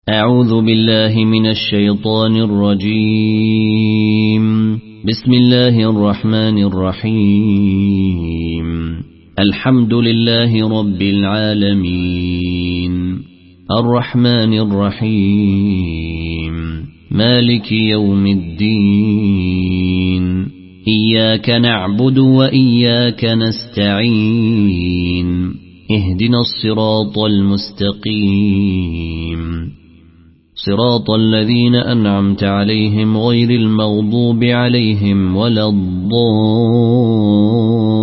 أعوذ بالله من الشيطان الرجيم. بسم الله الرحمن الرحيم. الحمد لله رب العالمين الرحمن الرحيم مالك يوم الدين إياك نعبد وإياك نستعين اهدنا الصراط المستقيم صراط الذين أنعمت عليهم غير المغضوب عليهم ولا الضالين.